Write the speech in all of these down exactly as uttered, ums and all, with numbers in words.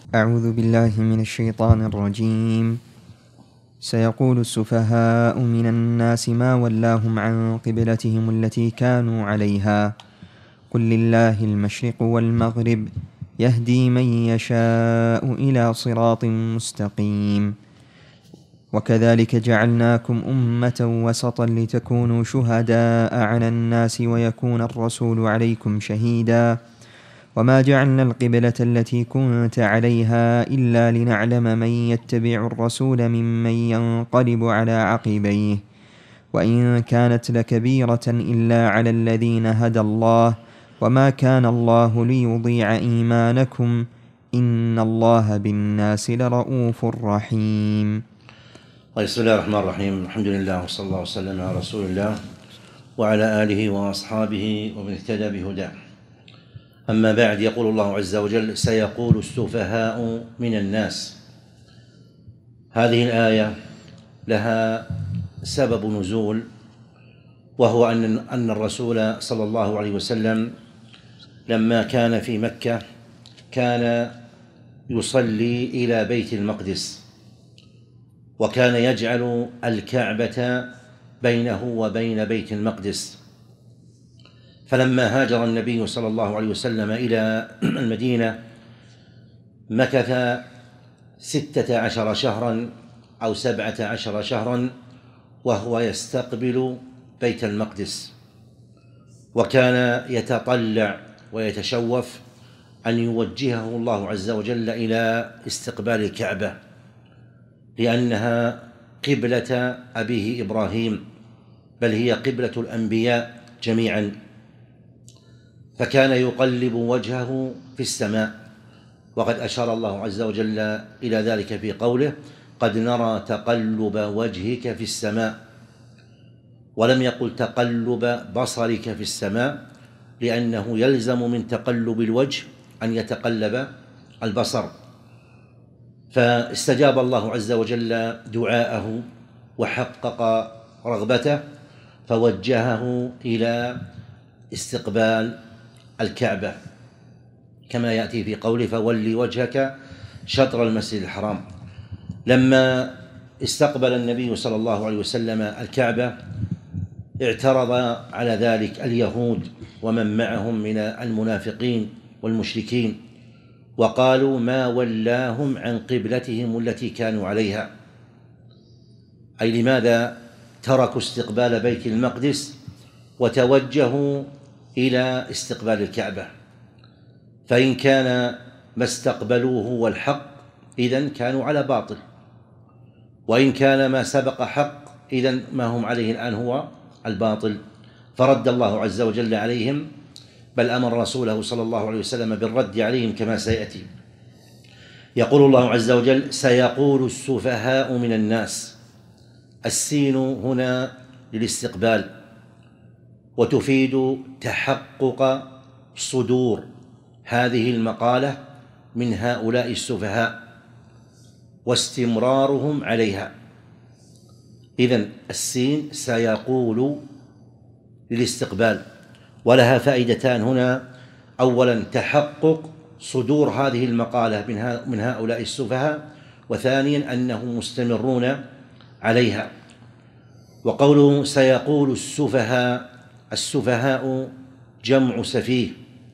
أعوذ بالله من الشيطان الرجيم. سيقول السفهاء من الناس ما ولاهم عن قبلتهم التي كانوا عليها قل لله المشرق والمغرب يهدي من يشاء إلى صراط مستقيم. وكذلك جعلناكم أمة وسطا لتكونوا شهداء على الناس ويكون الرسول عليكم شهيدا وما جعلنا القبلة التي كنت عليها إلا لنعلم من يتبع الرسول ممن ينقلب على عقبيه وإن كانت لكبيرة إلا على الذين هدى الله وما كان الله ليضيع إيمانكم إن الله بالناس لرؤوف رحيم. بسم الله الرحمن الرحيم. الحمد لله وصلى الله وسلم على رسول الله وعلى آله وأصحابه ومن اهتدى بهداه. أما بعد، يقول الله عز وجل: سيقول السفهاء من الناس. هذه الآية لها سبب نزول، وهو أن أن الرسول صلى الله عليه وسلم لما كان في مكة كان يصلي إلى بيت المقدس، وكان يجعل الكعبة بينه وبين بيت المقدس. فلما هاجر النبي صلى الله عليه وسلم إلى المدينة مكث ستة عشر شهرا أو سبعة عشر شهرا وهو يستقبل بيت المقدس، وكان يتطلع ويتشوف أن يوجهه الله عز وجل إلى استقبال الكعبة، لأنها قبلة أبيه إبراهيم، بل هي قبلة الأنبياء جميعا. فكان يقلب وجهه في السماء، وقد أشار الله عز وجل إلى ذلك في قوله: قد نرى تقلب وجهك في السماء، ولم يقل تقلب بصرك في السماء، لأنه يلزم من تقلب الوجه أن يتقلب البصر. فاستجاب الله عز وجل دعاءه وحقق رغبته، فوجهه إلى استقبال الكعبة، كما يأتي في قوله: فولي وجهك شطر المسجد الحرام. لما استقبل النبي صلى الله عليه وسلم الكعبة اعترض على ذلك اليهود ومن معهم من المنافقين والمشركين، وقالوا: ما ولاهم عن قبلتهم التي كانوا عليها، أي لماذا تركوا استقبال بيت المقدس وتوجهوا إلى استقبال الكعبة؟ فإن كان ما استقبلوه هو الحق إذن كانوا على باطل، وإن كان ما سبق حق إذن ما هم عليه الآن هو الباطل. فرد الله عز وجل عليهم، بل أمر رسوله صلى الله عليه وسلم بالرد عليهم كما سيأتي. يقول الله عز وجل: سيقول السفهاء من الناس. السين هنا للاستقبال، وتفيد تحقق صدور هذه المقالة من هؤلاء السفهاء واستمرارهم عليها. إذن السين سيقول للاستقبال، ولها فائدتان هنا: أولا تحقق صدور هذه المقالة من هؤلاء السفهاء، وثانيا أنهم مستمرون عليها. وقوله سيقول السفهاء، السفهاء جمع سفيه،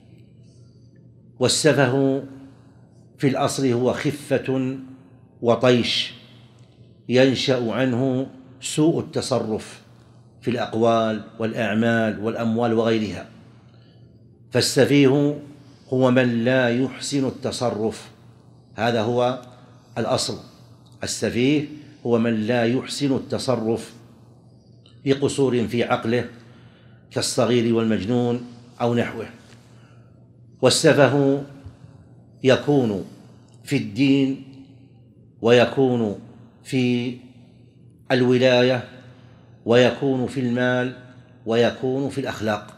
والسفه في الأصل هو خفة وطيش ينشأ عنه سوء التصرف في الأقوال والأعمال والأموال وغيرها. فالسفيه هو من لا يحسن التصرف، هذا هو الأصل. السفيه هو من لا يحسن التصرف بقصور في عقله كالصغير والمجنون أو نحوه. والسفه يكون في الدين، ويكون في الولاية، ويكون في المال، ويكون في الأخلاق.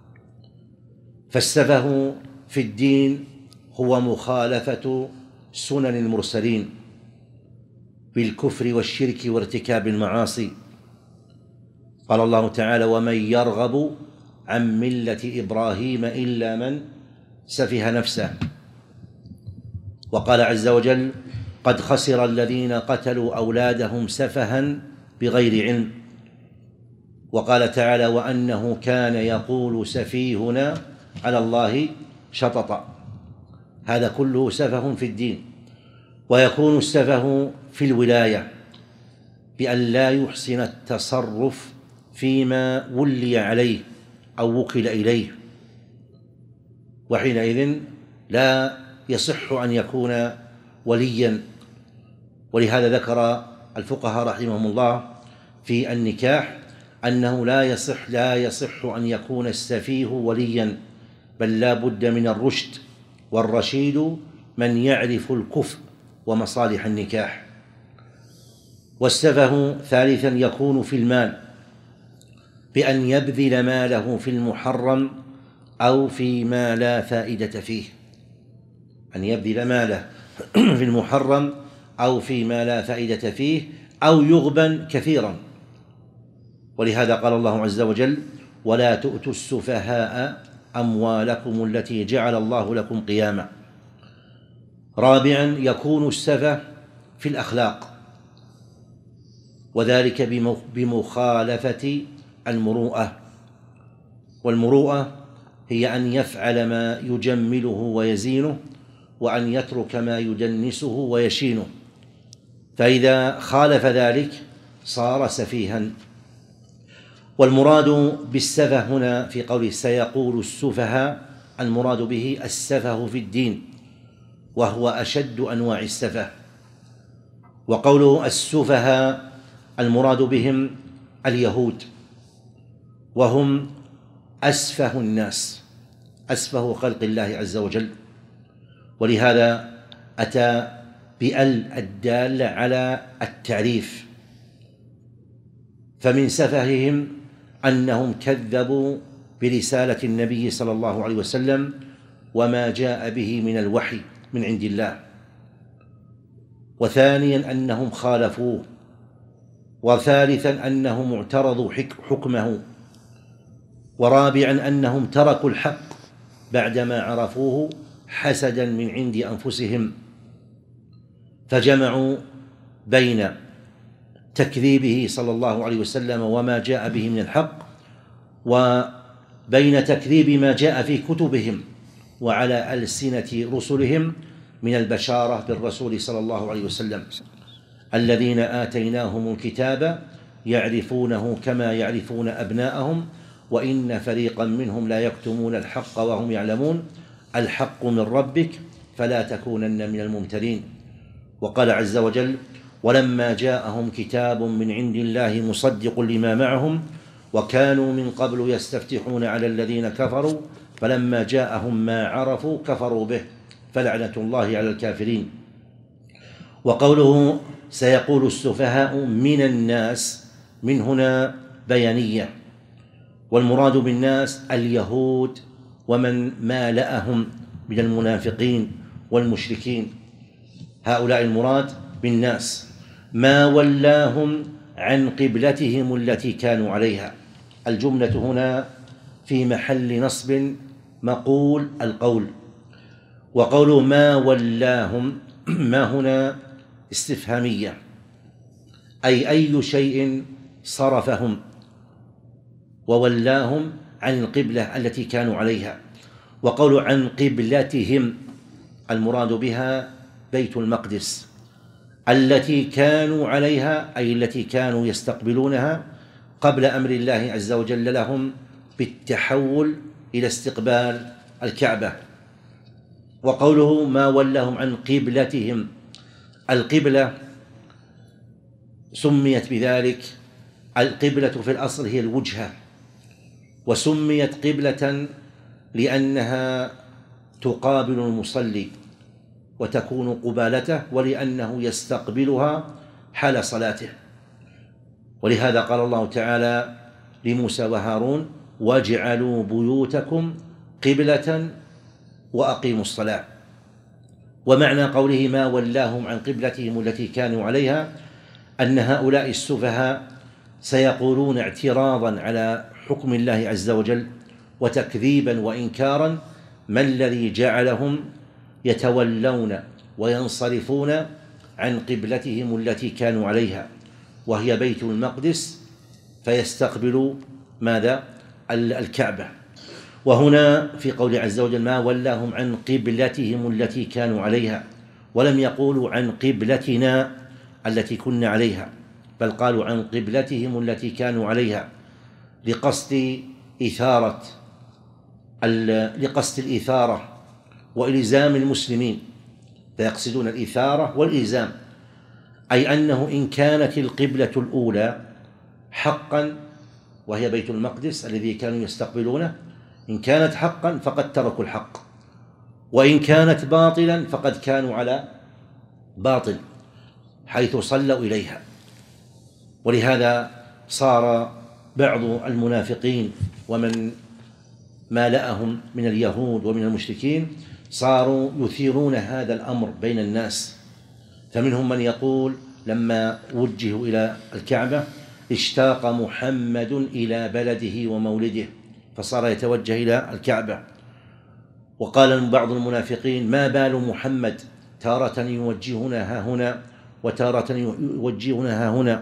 فالسفه في الدين هو مخالفة سنن المرسلين بالكفر والشرك وارتكاب المعاصي. قال الله تعالى: ومن يرغب عن ملة إبراهيم إلا من سفه نفسه. وقال عز وجل: قد خسر الذين قتلوا أولادهم سفها بغير علم. وقال تعالى: وأنه كان يقول سفيهنا على الله شططا. هذا كله سفه في الدين. ويكون السفه في الولاية بأن لا يحسن التصرف فيما ولي عليه أو وكل إليه، وحينئذ لا يصح أن يكون وليا. ولهذا ذكر الفقهاء رحمهم الله في النكاح أنه لا يصح لا يصح أن يكون السفيه وليا، بل لا بد من الرشد، والرشيد من يعرف الكفء ومصالح النكاح. والسفه ثالثا يكون في المال بأن يبذل ماله في المحرم أو فيما لا فائدة فيه، أن يبذل ماله في المحرم أو فيما لا فائدة فيه، أو يغبن كثيرا. ولهذا قال الله عز وجل: ولا تؤتوا السفهاء أموالكم التي جعل الله لكم قياما. رابعا يكون السفه في الأخلاق، وذلك بمخالفة المروءة. والمروءة هي أن يفعل ما يجمله ويزينه، وأن يترك ما يدنسه ويشينه، فإذا خالف ذلك صار سفيها. والمراد بالسفه هنا في قوله سيقول السفهاء، المراد به السفه في الدين، وهو أشد أنواع السفه. وقوله السفهاء المراد بهم اليهود، وهم أسفه الناس، أسفه خلق الله عز وجل. ولهذا أتى بأل الدالة على التعريف. فمن سفههم أنهم كذبوا برسالة النبي صلى الله عليه وسلم وما جاء به من الوحي من عند الله. وثانيا أنهم خالفوه. وثالثا أنهم اعترضوا حكمه. ورابعا أنهم تركوا الحق بعدما عرفوه حسدا من عند أنفسهم، فجمعوا بين تكذيبه صلى الله عليه وسلم وما جاء به من الحق، وبين تكذيب ما جاء في كتبهم وعلى ألسنة رسلهم من البشارة بالرسول صلى الله عليه وسلم: الذين آتيناهم الكتاب يعرفونه كما يعرفون أبناءهم وإن فريقا منهم لا يكتمون الحق وهم يعلمون الحق من ربك فلا تكونن من الممترين. وقال عز وجل: ولما جاءهم كتاب من عند الله مصدق لما معهم وكانوا من قبل يستفتحون على الذين كفروا فلما جاءهم ما عرفوا كفروا به فلعنة الله على الكافرين. وقوله سيقول السفهاء من الناس، من هنا بيانية، والمراد بالناس اليهود ومن مالأهم من المنافقين والمشركين، هؤلاء المراد بالناس. ما ولاهم عن قبلتهم التي كانوا عليها. الجملة هنا في محل نصب مقول القول. وقوله ما ولاهم، ما هنا استفهامية، أي أي شيء صرفهم وولاهم عن القبلة التي كانوا عليها. وقول عن قبلتهم المراد بها بيت المقدس التي كانوا عليها، أي التي كانوا يستقبلونها قبل أمر الله عز وجل لهم بالتحول إلى استقبال الكعبة. وقوله ما ولاهم عن قبلتهم، القبلة سميت بذلك، القبلة في الأصل هي الوجهة، وسميت قبلة لأنها تقابل المصلي وتكون قبالته، ولأنه يستقبلها حال صلاته. ولهذا قال الله تعالى لموسى وهارون: واجعلوا بيوتكم قبلة وأقيموا الصلاة. ومعنى قوله ما ولاهم عن قبلتهم التي كانوا عليها أن هؤلاء السفهاء سيقولون اعتراضا على حكم الله عز وجل وتكذيبا وإنكارا: ما الذي جعلهم يتولون وينصرفون عن قبلتهم التي كانوا عليها وهي بيت المقدس، فيستقبلوا ماذا؟ الكعبة. وهنا في قول عز وجل ما ولاهم عن قبلتهم التي كانوا عليها، ولم يقولوا عن قبلتنا التي كنا عليها، بل قالوا عن قبلتهم التي كانوا عليها لقصد إثارة لقصد الإثارة وإلزام المسلمين، فيقصدون الإثارة والإلزام، أي أنه إن كانت القبلة الأولى حقا وهي بيت المقدس الذي كانوا يستقبلونه، إن كانت حقا فقد تركوا الحق، وإن كانت باطلا فقد كانوا على باطل حيث صلوا إليها. ولهذا صار بعض المنافقين ومن مالأهم من اليهود ومن المشركين صاروا يثيرون هذا الأمر بين الناس، فمنهم من يقول لما وجهوا إلى الكعبة اشتاق محمد إلى بلده ومولده، فصار يتوجه إلى الكعبة. وقال بعض المنافقين ما بال محمد تارة يوجهنا ها هنا وتارة يوجهنا ها هنا.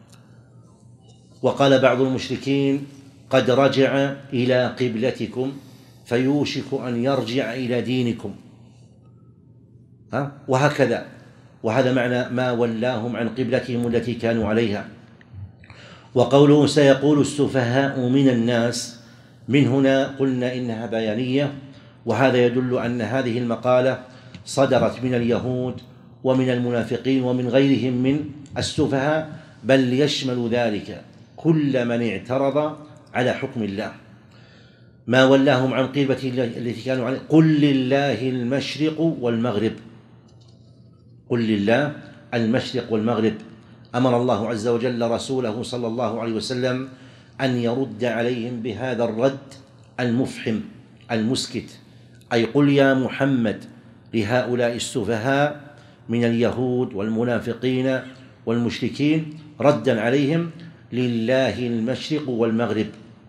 وقال بعض المشركين قد رجع إلى قبلتكم فيوشك أن يرجع إلى دينكم، ها؟ وهكذا. وهذا معنى ما ولاهم عن قبلتهم التي كانوا عليها. وقوله سيقول السفهاء من الناس، من هنا قلنا إنها بيانية، وهذا يدل أن هذه المقالة صدرت من اليهود ومن المنافقين ومن غيرهم من السفهاء، بل يشمل ذلك كل من اعترض على حكم الله. ما ولاهم عن قبلته التي كانوا عليها قل لله المشرق والمغرب، قل لله المشرق والمغرب. أمر الله عز وجل رسوله صلى الله عليه وسلم أن يرد عليهم بهذا الرد المفحم المسكت، أي قل يا محمد لهؤلاء السفهاء من اليهود والمنافقين والمشركين ردا عليهم لله المشرق والمغرب.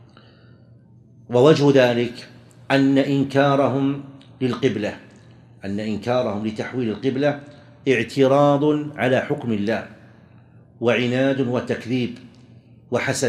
ووجه ذلك أن إنكارهم للقبلة أن إنكارهم لتحويل القبلة اعتراض على حكم الله وعناد وتكذيب وحسد.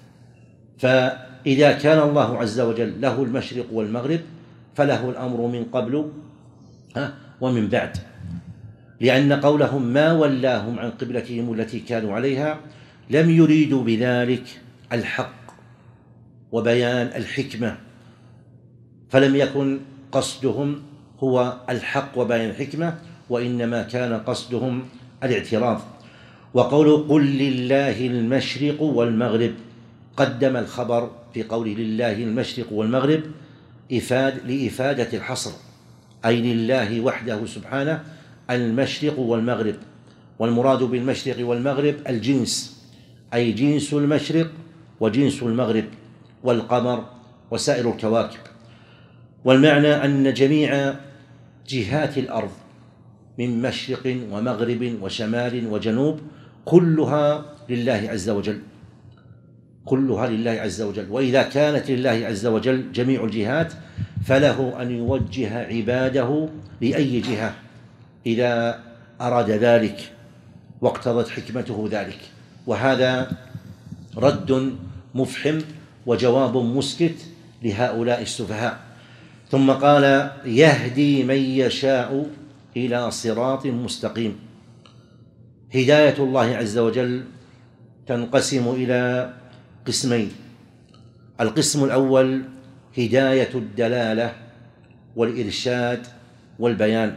فإذا كان الله عز وجل له المشرق والمغرب فله الأمر من قبل ومن بعد، لأن قولهم ما ولاهم عن قبلتهم التي كانوا عليها لم يريدوا بذلك الحق وبيان الحكمة، فلم يكن قصدهم هو الحق وبيان الحكمة، وإنما كان قصدهم الاعتراض. وقول قل لله المشرق والمغرب قدم الخبر في قوله لله المشرق والمغرب إفاد لإفادة الحصر، أي لله وحده سبحانه المشرق والمغرب، والمراد بالمشرق والمغرب الجنس، أي جنس المشرق وجنس المغرب والقمر وسائر الكواكب. والمعنى أن جميع جهات الأرض من مشرق ومغرب وشمال وجنوب كلها لله عز وجل، كلها لله عز وجل. وإذا كانت لله عز وجل جميع الجهات فله أن يوجه عباده لأي جهة إذا أراد ذلك واقتضت حكمته ذلك. وهذا رد مفحم وجواب مسكت لهؤلاء السفهاء. ثم قال يهدي من يشاء إلى صراط مستقيم. هداية الله عز وجل تنقسم إلى قسمين: القسم الأول هداية الدلالة والإرشاد والبيان،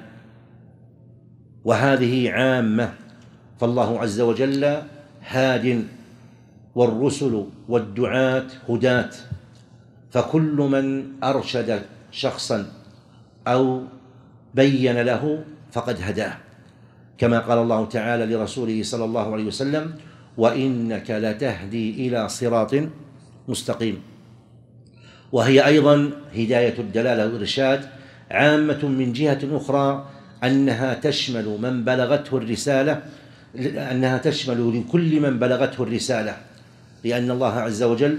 وهذه عامة، فالله عز وجل هاد والرسل والدعاة هداة، فكل من أرشد شخصا أو بين له فقد هداه، كما قال الله تعالى لرسوله صلى الله عليه وسلم وإنك لتهدي إلى صراط مستقيم. وهي أيضا هداية الدلالة والإرشاد عامة من جهة أخرى أنها تشمل من بلغته الرسالة أنها تشمل لكل من بلغته الرسالة، لأن الله عز وجل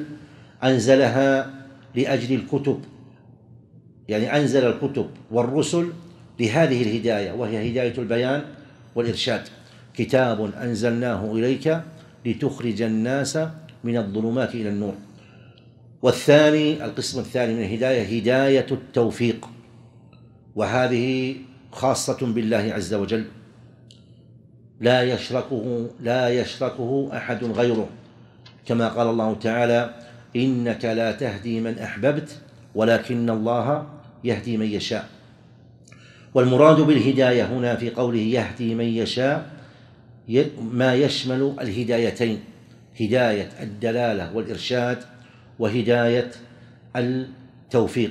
أنزلها لأجل الكتب، يعني أنزل الكتب والرسل لهذه الهداية، وهي هداية البيان والإرشاد. كتاب أنزلناه إليك لتخرج الناس من الظلمات إلى النور. والثاني القسم الثاني من الهداية هداية التوفيق، وهذه خاصة بالله عز وجل، لا يشركه لا يشركه أحد غيره، كما قال الله تعالى: إنك لا تهدي من أحببت ولكن الله يهدي من يشاء. والمراد بالهداية هنا في قوله يهدي من يشاء ما يشمل الهدايتين: هداية الدلالة والإرشاد، وهداية التوفيق.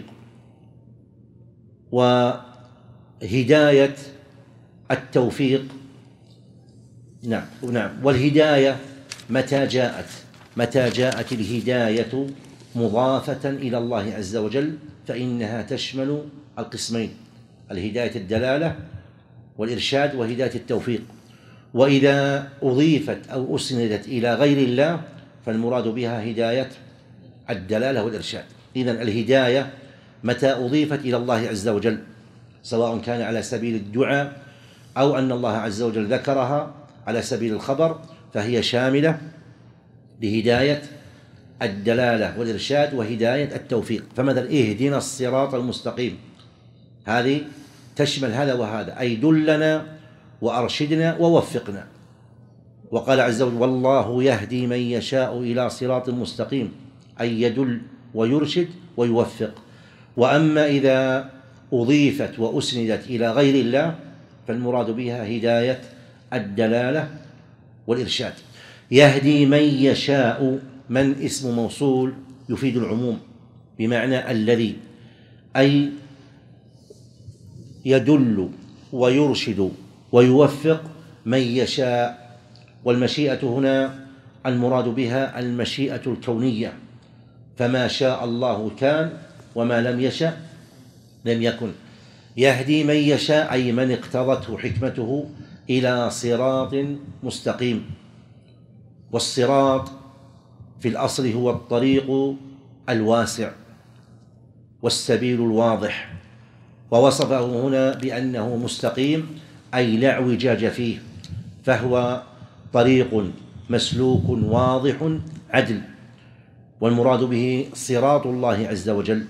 وهداية التوفيق نعم نعم والهداية متى جاءت متى جاءت الهداية مضافة إلى الله عز وجل فإنها تشمل القسمين: الهداية الدلالة والإرشاد، وهداية التوفيق. وإذا أضيفت أو أسندت إلى غير الله فالمراد بها هداية الدلالة والإرشاد. إذن الهداية متى أضيفت إلى الله عز وجل، سواء كان على سبيل الدعاء أو أن الله عز وجل ذكرها على سبيل الخبر، فهي شاملة لهداية الدلالة والإرشاد وهداية التوفيق. فمثلا اهدنا الصراط المستقيم، هذه تشمل هذا وهذا، أي دلنا وأرشدنا ووفقنا. وقال عز وجل: والله يهدي من يشاء إلى صراط مستقيم، أي يدل ويرشد ويوفق. وأما إذا أضيفت وأسندت إلى غير الله فالمراد بها هداية الدلالة والإرشاد. يهدي من يشاء، من اسم موصول يفيد العموم بمعنى الذي، أي يدل ويرشد ويوفق من يشاء. والمشيئة هنا المراد بها المشيئة الكونية، فما شاء الله كان وما لم يشأ لم يكن. يهدي من يشاء أي من اقتضته حكمته إلى صراط مستقيم. والصراط في الأصل هو الطريق الواسع والسبيل الواضح، ووصفه هنا بأنه مستقيم أي لا اعوجاج فيه، فهو طريق مسلوك واضح عدل، والمراد به صراط الله عز وجل.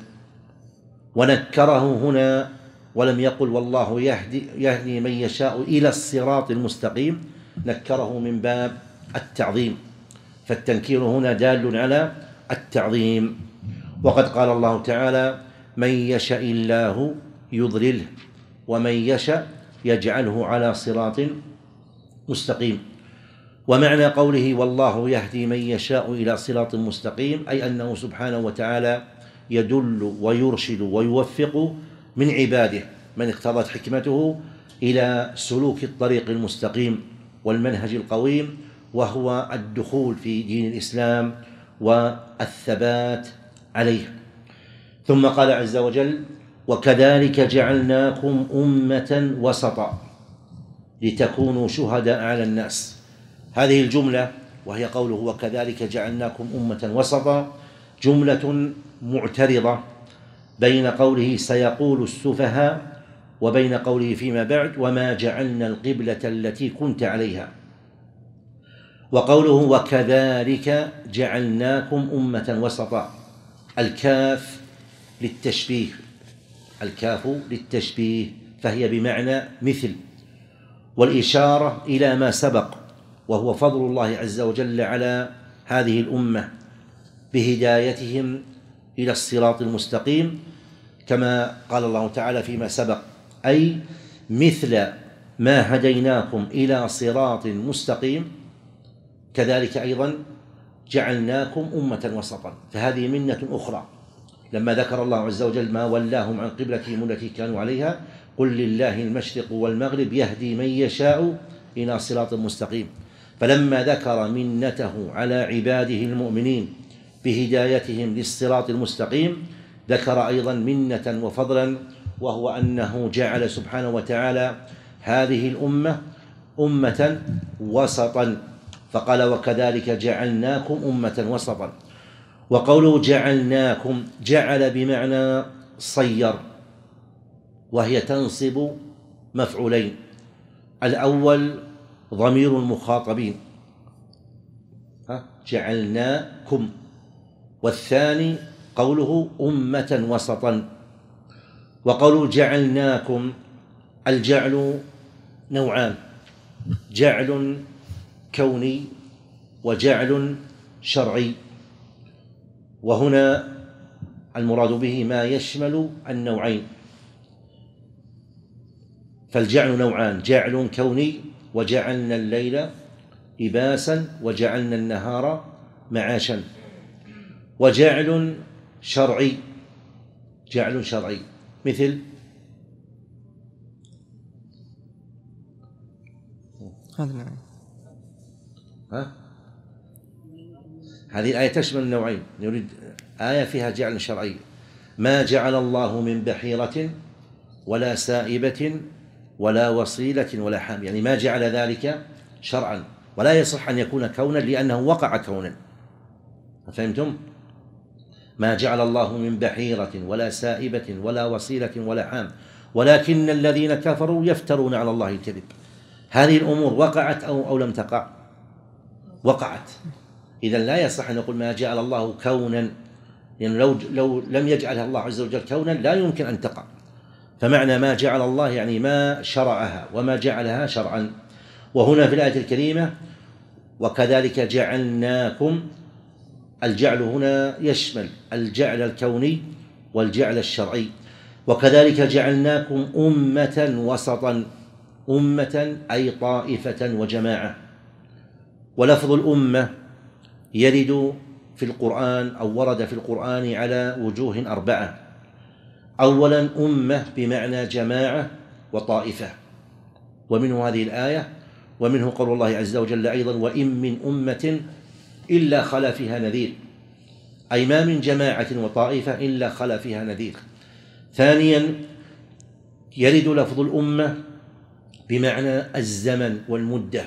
ونكره هنا ولم يقل والله يهدي, يهدي من يشاء إلى الصراط المستقيم، نكره من باب التعظيم، فالتنكير هنا دال على التعظيم. وقد قال الله تعالى: من يشاء الله يضلله ومن يشاء يجعله على صراط مستقيم. ومعنى قوله والله يهدي من يشاء إلى صراط مستقيم أي أنه سبحانه وتعالى يدل ويرشد ويوفق من عباده من اقتضت حكمته إلى سلوك الطريق المستقيم والمنهج القويم، وهو الدخول في دين الإسلام والثبات عليه. ثم قال عز وجل: وكذلك جعلناكم أمة وسطا لتكونوا شهداء على الناس. هذه الجملة وهي قوله وكذلك جعلناكم أمة وسطا جملة معترضة بين قوله سيقول السفهاء وبين قوله فيما بعد وما جعلنا القبلة التي كنت عليها. وقوله وكذلك جعلناكم أمة وسطا، الكاف للتشبيه الكاف للتشبيه فهي بمعنى مثل، والإشارة إلى ما سبق وهو فضل الله عز وجل على هذه الأمة بهدايتهم إلى الصراط المستقيم، كما قال الله تعالى فيما سبق: أي مثل ما هديناكم إلى صراط مستقيم كذلك أيضا جعلناكم أمة وسطا. فهذه منة أخرى لما ذكر الله عز وجل ما ولاهم عن قبلتهم التي كانوا عليها: قل لله المشرق والمغرب يهدي من يشاء إلى صراط مستقيم. فلما ذكر منته على عباده المؤمنين بهدايتهم للصراط المستقيم ذكر أيضا منة وفضلا، وهو أنه جعل سبحانه وتعالى هذه الأمة أمة وسطا، فقال وكذلك جعلناكم أمة وسطا. وقوله جعلناكم، جعل بمعنى صير، وهي تنصب مفعولين. الأول ضمير المخاطبين جعلناكم، والثاني قوله أمة وسطا. وقوله جعلناكم، الجعل نوعان: جعل كوني وجعل شرعي، وهنا المراد به ما يشمل النوعين. فالجعل نوعان: جعل كوني وجعلنا الليل لباسا وجعلنا النهار معاشا، وجعل شرعي جعل شرعي مثل هذه الآية. ها؟ هذه الآية تشمل النوعين. نريد آية فيها جعل شرعي: ما جعل الله من بحيرة ولا سائبة ولا وصيلة ولا حام، يعني ما جعل ذلك شرعا، ولا يصح أن يكون كونا لأنه وقع كونا. فهمتم؟ ما جعل الله من بحيرة ولا سائبة ولا وصيلة ولا حام ولكن الذين كفروا يفترون على الله الكذب. هذه الأمور وقعت أو, أو لم تقع؟ وقعت. إذن لا يصح أن نقول ما جعل الله كونا، لأن يعني لو, لو لم يجعلها الله عز وجل كونا لا يمكن أن تقع. فمعنى ما جعل الله يعني ما شرعها وما جعلها شرعا. وهنا في الآية الكريمة وكذلك جعلناكم، الجعل هنا يشمل الجعل الكوني والجعل الشرعي. وكذلك جعلناكم أمة وسطا، أمة أي طائفة وجماعة. ولفظ الأمة يرد في القرآن أو ورد في القرآن على وجوه أربعة. أولا أمة بمعنى جماعة وطائفة، ومنه هذه الآية، ومنه قول الله عز وجل أيضا: وإن من أمة إلا خلا فيها نذير، أي ما من جماعة وطائفة إلا خلا فيها نذير. ثانيا يرد لفظ الأمة بمعنى الزمن والمدة،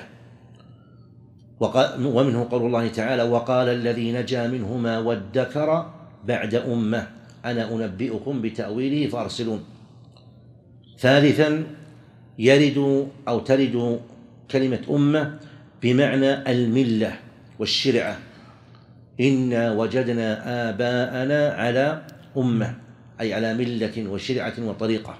ومنه قول الله تعالى: وقال الذي نجا منهما وادكر بعد أمة أنا أنبئكم بتأويله فأرسلون. ثالثا يرد أو ترد كلمة أمة بمعنى الملة والشرعة: إنا وجدنا آباءنا على أمة، أي على ملة وشرعة وطريقة.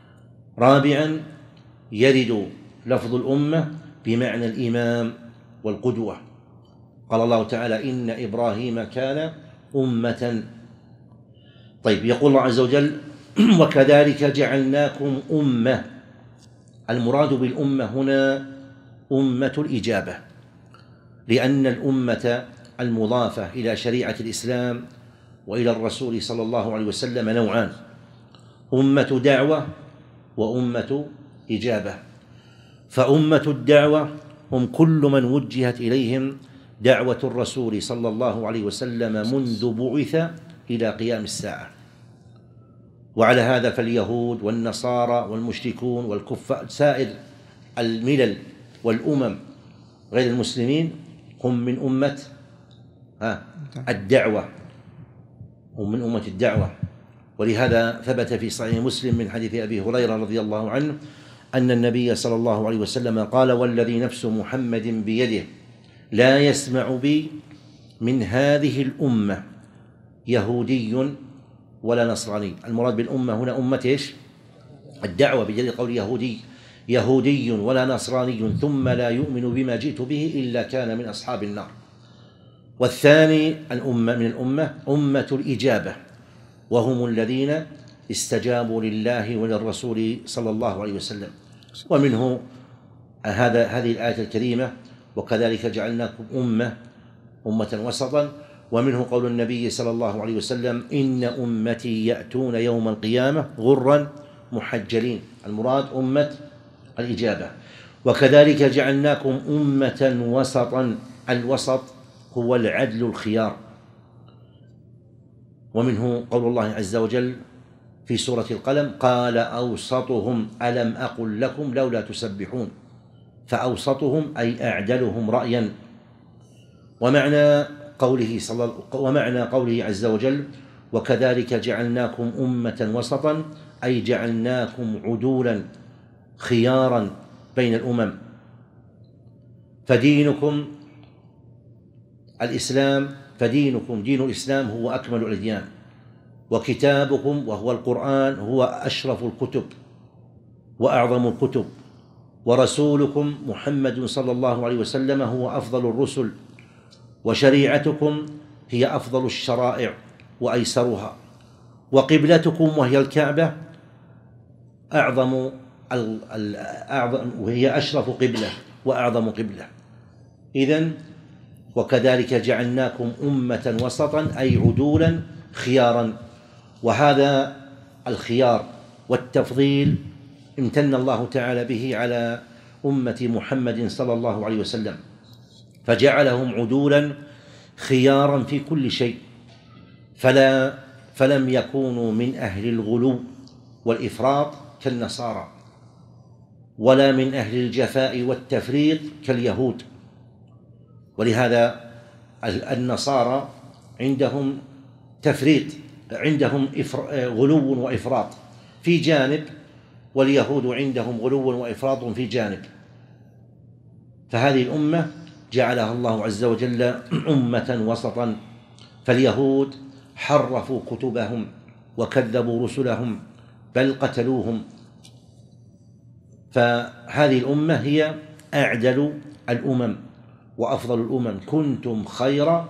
رابعا يرد لفظ الأمة بمعنى الإمام والقدوة، قال الله تعالى: إن إبراهيم كان أمة. طيب، يقول الله عز وجل: وكذلك جعلناكم أمة. المراد بالأمة هنا أمة الإجابة، لأن الأمة المضافة إلى شريعة الإسلام وإلى الرسول صلى الله عليه وسلم نوعان: أمة دعوة وأمة إجابة. فأمة الدعوة هم كل من وجهت إليهم دعوة الرسول صلى الله عليه وسلم منذ بعث إلى قيام الساعة. وعلى هذا فاليهود والنصارى والمشركون والكفار سائر الملل والأمم غير المسلمين هم من أمة الدعوة، هم من أمة الدعوة. ولهذا ثبت في صحيح مسلم من حديث أبي هريرة رضي الله عنه أن النبي صلى الله عليه وسلم قال: والذي نفس محمد بيده لا يسمع بي من هذه الأمة يهودي ولا نصراني. المراد بالأمة هنا أمة إيش؟ الدعوة، بدليل قول يهودي يهودي ولا نصراني ثم لا يؤمن بما جئت به إلا كان من أصحاب النار. والثاني الأمة من الأمة أمة الإجابة، وهم الذين استجابوا لله وللرسول صلى الله عليه وسلم. ومنه هذا هذه الآية الكريمة: وكذلك جعلناكم أمة أمة وسطا. ومنه قول النبي صلى الله عليه وسلم: إن أمتي يأتون يوم القيامة غرا محجلين. المراد أمة الإجابة. وكذلك جعلناكم أمة وسطا، الوسط هو العدل الخيار. ومنه قول الله عز وجل في سورة القلم: قال أوسطهم ألم أقل لكم لولا تسبحون. فأوسطهم أي أعدلهم رأيا. ومعنى قوله صلى ومعنى قوله عز وجل: وكذلك جعلناكم أمة وسطا، أي جعلناكم عدولا خيارا بين الأمم. فدينكم الإسلام فدينكم دين الإسلام هو أكمل الأديان، وكتابكم وهو القرآن هو أشرف الكتب وأعظم الكتب، ورسولكم محمد صلى الله عليه وسلم هو أفضل الرسل، وشريعتكم هي أفضل الشرائع وأيسرها، وقبلتكم وهي الكعبة أعظم الأعظم وهي أشرف قبلة وأعظم قبلة. إذن وكذلك جعلناكم أمة وسطا أي عدولا خيارا. وهذا الخيار والتفضيل امتن الله تعالى به على أمة محمد صلى الله عليه وسلم، فجعلهم عدولا خيارا في كل شيء، فلا فلم يكونوا من أهل الغلو والإفراط كالنصارى، ولا من أهل الجفاء والتفريط كاليهود. ولهذا النصارى عندهم تفريط، عندهم غلو وإفراط في جانب، واليهود عندهم غلو وإفراط في جانب. فهذه الأمة جعلها الله عز وجل أمة وسطا. فاليهود حرفوا كتبهم وكذبوا رسلهم بل قتلوهم، فهذه الأمة هي أعدل الأمم وأفضل الأمم. كنتم خير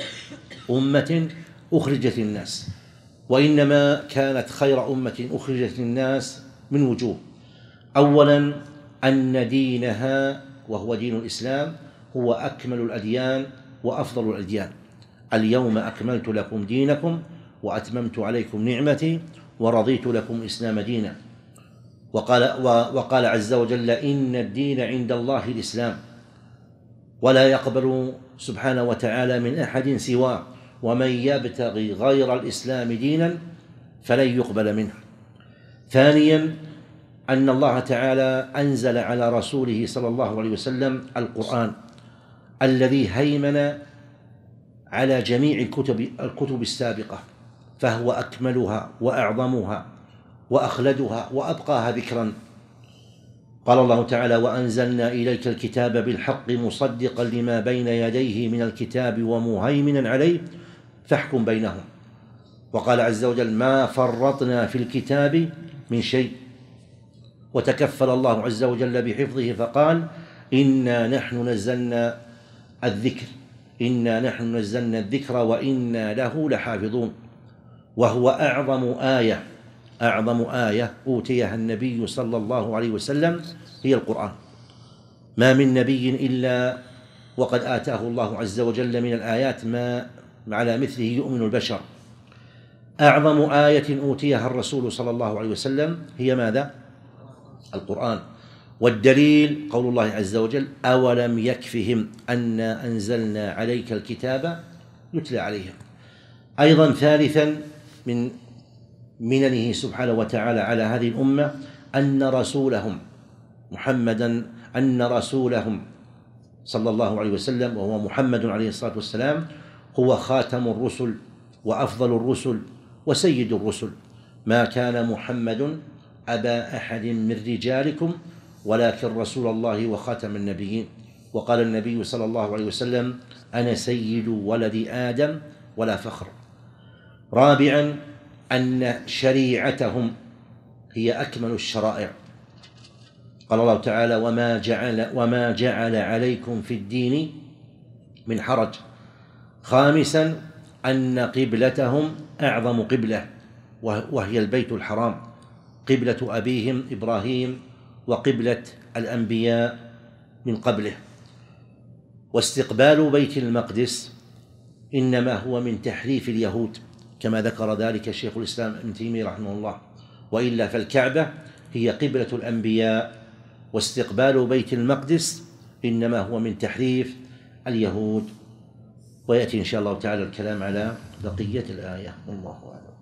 أمة أخرجت للناس، وإنما كانت خير أمة أخرجت للناس من وجوه. أولا أن دينها وهو دين الإسلام هو أكمل الأديان وأفضل الأديان. اليوم أكملت لكم دينكم وأتممت عليكم نعمتي ورضيت لكم الإسلام دينا. وقال, وقال عز وجل إن الدين عند الله الإسلام، ولا يقبل سبحانه وتعالى من أحد سواه، ومن يبتغي غير الإسلام دينا فلن يقبل منه. ثانيا أن الله تعالى أنزل على رسوله صلى الله عليه وسلم القرآن الذي هيمن على جميع الكتب, الكتب السابقة، فهو أكملها وأعظمها وأخلدها وأبقاها ذكرا. قال الله تعالى وأنزلنا إليك الكتاب بالحق مصدقا لما بين يديه من الكتاب ومهيمنا عليه فاحكم بينهم. وقال عز وجل ما فرطنا في الكتاب من شيء، وتكفل الله عز وجل بحفظه فقال إنا نحن نزلنا الذكر إنا نحن نزلنا الذكر وإنا له لحافظون. وهو أعظم آية أعظم آية أوتيها النبي صلى الله عليه وسلم هي القرآن. ما من نبي إلا وقد آتاه الله عز وجل من الآيات ما على مثله يؤمن البشر. أعظم آية أوتيها الرسول صلى الله عليه وسلم هي ماذا؟ القرآن. والدليل قول الله عز وجل أولم يكفهم أنا أنزلنا عليك الكتاب يتلى عليهم. أيضا ثالثا من مننه سبحانه وتعالى على هذه الأمة أن رسولهم محمدا أن رسولهم صلى الله عليه وسلم وهو محمد عليه الصلاة والسلام هو خاتم الرسل وأفضل الرسل وسيد الرسل. ما كان محمد أبا أحد من رجالكم ولكن رسول الله وخاتم النبيين. وقال النبي صلى الله عليه وسلم أنا سيد ولد آدم ولا فخر. رابعا أن شريعتهم هي أكمل الشرائع. قال الله تعالى وما جعل, وما جعل عليكم في الدين من حرج. خامسا أن قبلتهم أعظم قبلة وهي البيت الحرام، قبلة أبيهم إبراهيم وقبلة الأنبياء من قبله. واستقبال بيت المقدس إنما هو من تحريف اليهود كما ذكر ذلك شيخ الإسلام ابن تيمية رحمه الله، وإلا فالكعبة هي قبلة الأنبياء، واستقبال بيت المقدس إنما هو من تحريف اليهود. ويأتي إن شاء الله تعالى الكلام على بقية الآية والله أعلم.